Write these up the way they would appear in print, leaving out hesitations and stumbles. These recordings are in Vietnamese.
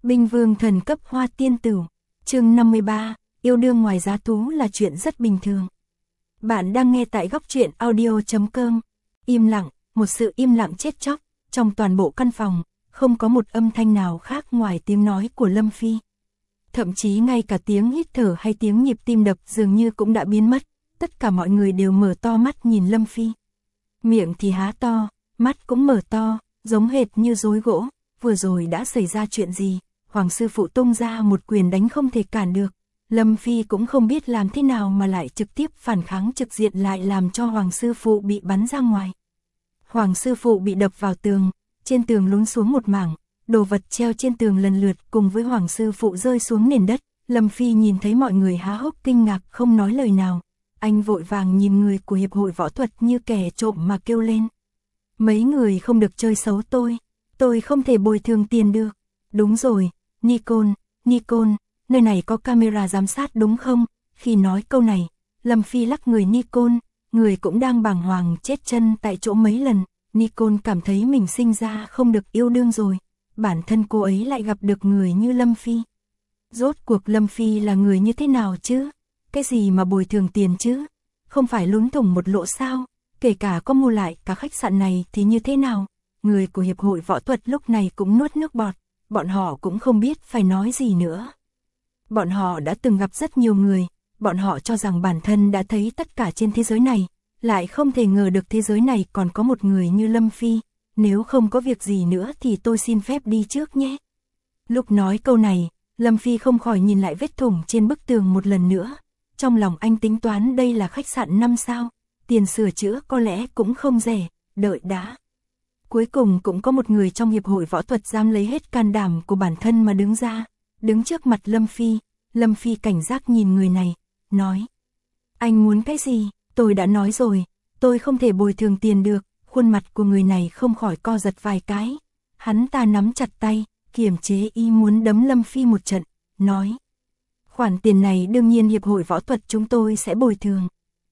Binh vương thần cấp hoa tiên tử. Chương 53, yêu đương ngoài giá thú là chuyện rất bình thường. Bạn đang nghe tại góc truyện audio.com. Im lặng, một sự im lặng chết chóc, trong toàn bộ căn phòng, không có một âm thanh nào khác ngoài tiếng nói của Lâm Phi. Thậm chí ngay cả tiếng hít thở hay tiếng nhịp tim đập dường như cũng đã biến mất, tất cả mọi người đều mở to mắt nhìn Lâm Phi. Miệng thì há to, mắt cũng mở to, giống hệt như rối gỗ, vừa rồi đã xảy ra chuyện gì? Hoàng sư phụ tung ra một quyền đánh không thể cản được. Lâm Phi cũng không biết làm thế nào mà lại trực tiếp phản kháng trực diện, lại làm cho Hoàng sư phụ bị bắn ra ngoài. Hoàng sư phụ bị đập vào tường, trên tường lún xuống một mảng, đồ vật treo trên tường lần lượt cùng với Hoàng sư phụ rơi xuống nền đất. Lâm Phi nhìn thấy mọi người há hốc kinh ngạc không nói lời nào. Anh vội vàng nhìn người của hiệp hội võ thuật như kẻ trộm mà kêu lên. Mấy người không được chơi xấu tôi không thể bồi thường tiền được. Đúng rồi, Nikon, nơi này có camera giám sát đúng không? Khi nói câu này, Lâm Phi lắc người Nikon, người cũng đang bàng hoàng chết chân tại chỗ mấy lần. Nikon cảm thấy mình sinh ra không được yêu đương rồi, bản thân cô ấy lại gặp được người như Lâm Phi. Rốt cuộc Lâm Phi là người như thế nào chứ? Cái gì mà bồi thường tiền chứ? Không phải lún thủng một lỗ sao? Kể cả có mua lại cả khách sạn này thì như thế nào? Người của hiệp hội võ thuật lúc này cũng nuốt nước bọt, bọn họ cũng không biết phải nói gì nữa. Bọn họ đã từng gặp rất nhiều người, bọn họ cho rằng bản thân đã thấy tất cả trên thế giới này, lại không thể ngờ được thế giới này còn có một người như Lâm Phi. Nếu không có việc gì nữa thì tôi xin phép đi trước nhé. Lúc nói câu này, Lâm Phi không khỏi nhìn lại vết thủng trên bức tường một lần nữa. Trong lòng anh tính toán đây là khách sạn 5 sao, tiền sửa chữa có lẽ cũng không rẻ, đợi đã. Cuối cùng cũng có một người trong hiệp hội võ thuật dám lấy hết can đảm của bản thân mà đứng ra, đứng trước mặt Lâm Phi. Lâm Phi cảnh giác nhìn người này, nói. Anh muốn cái gì? Tôi đã nói rồi, tôi không thể bồi thường tiền được. Khuôn mặt của người này không khỏi co giật vài cái. Hắn ta nắm chặt tay, kiềm chế ý muốn đấm Lâm Phi một trận, nói. Khoản tiền này đương nhiên hiệp hội võ thuật chúng tôi sẽ bồi thường.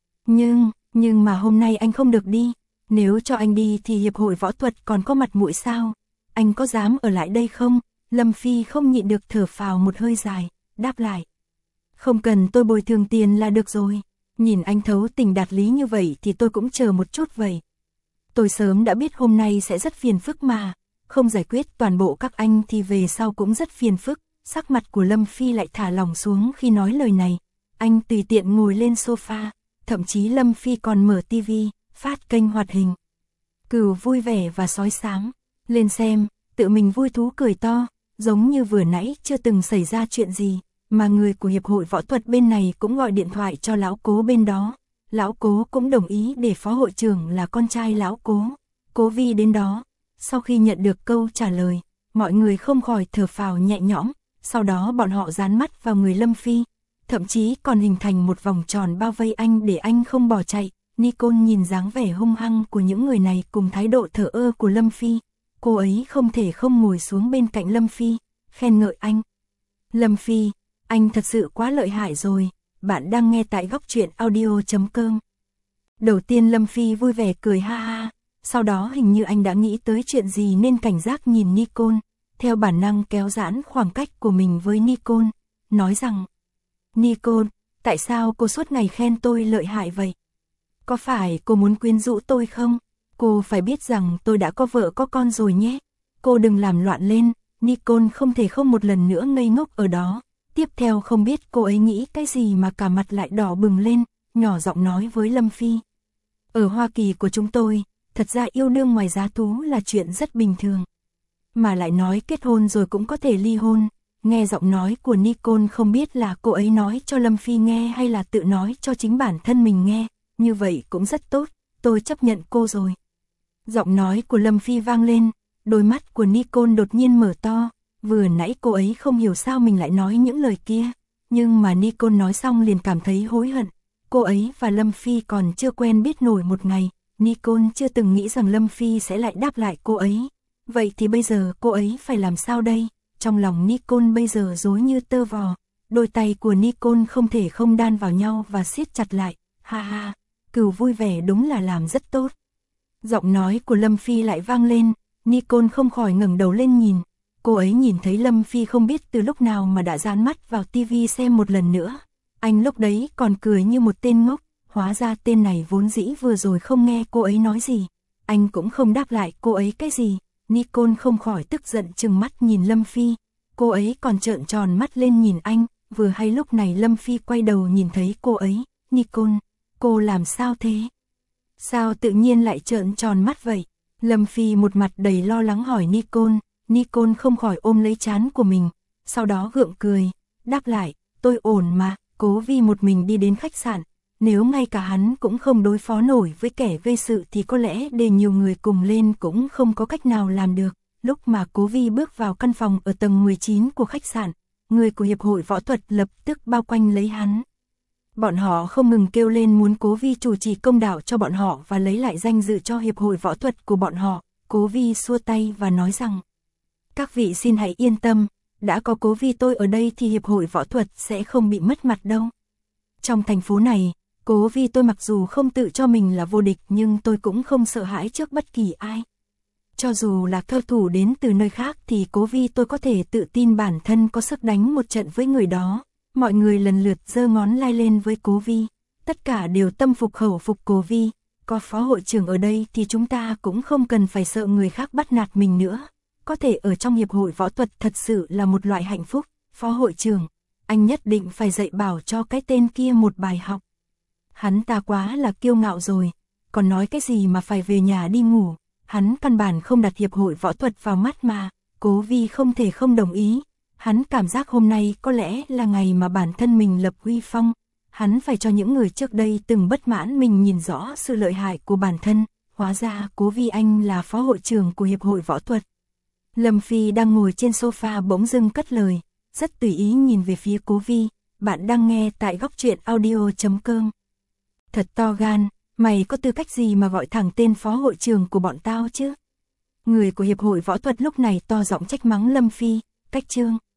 Nhưng mà hôm nay anh không được đi. Nếu cho anh đi thì hiệp hội võ thuật còn có mặt mũi sao? Anh có dám ở lại đây không? Lâm Phi không nhịn được thở phào một hơi dài, đáp lại. Không cần tôi bồi thường tiền là được rồi. Nhìn anh thấu tình đạt lý như vậy thì tôi cũng chờ một chút vậy. Tôi sớm đã biết hôm nay sẽ rất phiền phức mà. Không giải quyết toàn bộ các anh thì về sau cũng rất phiền phức. Sắc mặt của Lâm Phi lại thả lỏng xuống khi nói lời này. Anh tùy tiện ngồi lên sofa. Thậm chí Lâm Phi còn mở tivi, phát kênh hoạt hình. Cừu vui vẻ và sói xám. Lên xem, tự mình vui thú cười to. Giống như vừa nãy chưa từng xảy ra chuyện gì. Mà người của hiệp hội võ thuật bên này cũng gọi điện thoại cho lão Cố bên đó. Lão Cố cũng đồng ý để phó hội trưởng là con trai lão Cố. Cố Vi đến đó. Sau khi nhận được câu trả lời, mọi người không khỏi thở phào nhẹ nhõm. Sau đó bọn họ dán mắt vào người Lâm Phi. Thậm chí còn hình thành một vòng tròn bao vây anh để anh không bỏ chạy. Nikon nhìn dáng vẻ hung hăng của những người này cùng thái độ thờ ơ của Lâm Phi. Cô ấy không thể không ngồi xuống bên cạnh Lâm Phi, khen ngợi anh. Lâm Phi, anh thật sự quá lợi hại rồi. Bạn đang nghe tại góc truyện audio.com. Đầu tiên Lâm Phi vui vẻ cười ha ha. Sau đó hình như anh đã nghĩ tới chuyện gì nên cảnh giác nhìn Nikon. Theo bản năng kéo giãn khoảng cách của mình với Nikon. Nói rằng, Nikon, tại sao cô suốt ngày khen tôi lợi hại vậy? Có phải cô muốn quyến rũ tôi không? Cô phải biết rằng tôi đã có vợ có con rồi nhé. Cô đừng làm loạn lên. Nikon không thể không một lần nữa ngây ngốc ở đó. Tiếp theo không biết cô ấy nghĩ cái gì mà cả mặt lại đỏ bừng lên, nhỏ giọng nói với Lâm Phi. Ở Hoa Kỳ của chúng tôi, thật ra yêu đương ngoài giá thú là chuyện rất bình thường. Mà lại nói kết hôn rồi cũng có thể ly hôn. Nghe giọng nói của Nikon không biết là cô ấy nói cho Lâm Phi nghe hay là tự nói cho chính bản thân mình nghe. Như vậy cũng rất tốt, tôi chấp nhận cô rồi. Giọng nói của Lâm Phi vang lên, đôi mắt của Nikon đột nhiên mở to. Vừa nãy cô ấy không hiểu sao mình lại nói những lời kia. Nhưng mà Nikon nói xong liền cảm thấy hối hận. Cô ấy và Lâm Phi còn chưa quen biết nổi một ngày. Nikon chưa từng nghĩ rằng Lâm Phi sẽ lại đáp lại cô ấy. Vậy thì bây giờ cô ấy phải làm sao đây? Trong lòng Nikon bây giờ rối như tơ vò. Đôi tay của Nikon không thể không đan vào nhau và siết chặt lại. Ha ha, Cừu vui vẻ đúng là làm rất tốt. Giọng nói của Lâm Phi lại vang lên. Nikon không khỏi ngẩng đầu lên nhìn. Cô ấy nhìn thấy Lâm Phi không biết từ lúc nào mà đã dán mắt vào tivi xem một lần nữa. Anh lúc đấy còn cười như một tên ngốc, hóa ra tên này vốn dĩ vừa rồi không nghe cô ấy nói gì. Anh cũng không đáp lại cô ấy cái gì. Nicole không khỏi tức giận trừng mắt nhìn Lâm Phi. Cô ấy còn trợn tròn mắt lên nhìn anh, vừa hay lúc này Lâm Phi quay đầu nhìn thấy cô ấy. Nicole, cô làm sao thế? Sao tự nhiên lại trợn tròn mắt vậy? Lâm Phi một mặt đầy lo lắng hỏi Nicole. Nicole không khỏi ôm lấy trán của mình, sau đó gượng cười, đáp lại, tôi ổn mà. Cố Vi một mình đi đến khách sạn, nếu ngay cả hắn cũng không đối phó nổi với kẻ gây sự thì có lẽ để nhiều người cùng lên cũng không có cách nào làm được. Lúc mà Cố Vi bước vào căn phòng ở tầng 19 của khách sạn, người của Hiệp hội Võ thuật lập tức bao quanh lấy hắn. Bọn họ không ngừng kêu lên muốn Cố Vi chủ trì công đạo cho bọn họ và lấy lại danh dự cho Hiệp hội Võ thuật của bọn họ. Cố Vi xua tay và nói rằng, các vị xin hãy yên tâm, đã có Cố Vi tôi ở đây thì Hiệp hội Võ thuật sẽ không bị mất mặt đâu. Trong thành phố này, Cố Vi tôi mặc dù không tự cho mình là vô địch nhưng tôi cũng không sợ hãi trước bất kỳ ai. Cho dù là cao thủ đến từ nơi khác thì Cố Vi tôi có thể tự tin bản thân có sức đánh một trận với người đó. Mọi người lần lượt giơ ngón lai lên với Cố Vi, tất cả đều tâm phục khẩu phục Cố Vi. Có phó hội trưởng ở đây thì chúng ta cũng không cần phải sợ người khác bắt nạt mình nữa. Có thể ở trong Hiệp hội Võ thuật thật sự là một loại hạnh phúc. Phó hội trưởng, anh nhất định phải dạy bảo cho cái tên kia một bài học. Hắn ta quá là kiêu ngạo rồi, còn nói cái gì mà phải về nhà đi ngủ. Hắn căn bản không đặt Hiệp hội Võ thuật vào mắt mà. Cố Vi không thể không đồng ý. Hắn cảm giác hôm nay có lẽ là ngày mà bản thân mình lập uy phong. Hắn phải cho những người trước đây từng bất mãn mình nhìn rõ sự lợi hại của bản thân. Hóa ra Cố Vi anh là phó hội trưởng của Hiệp hội Võ thuật. Lâm Phi đang ngồi trên sofa bỗng dưng cất lời, rất tùy ý nhìn về phía Cố Vi. Bạn đang nghe tại Góc Truyện Audio.com. Thật to gan, mày có tư cách gì mà gọi thẳng tên phó hội trưởng của bọn tao chứ? Người của Hiệp hội Võ thuật lúc này to giọng trách mắng Lâm Phi, cách chương.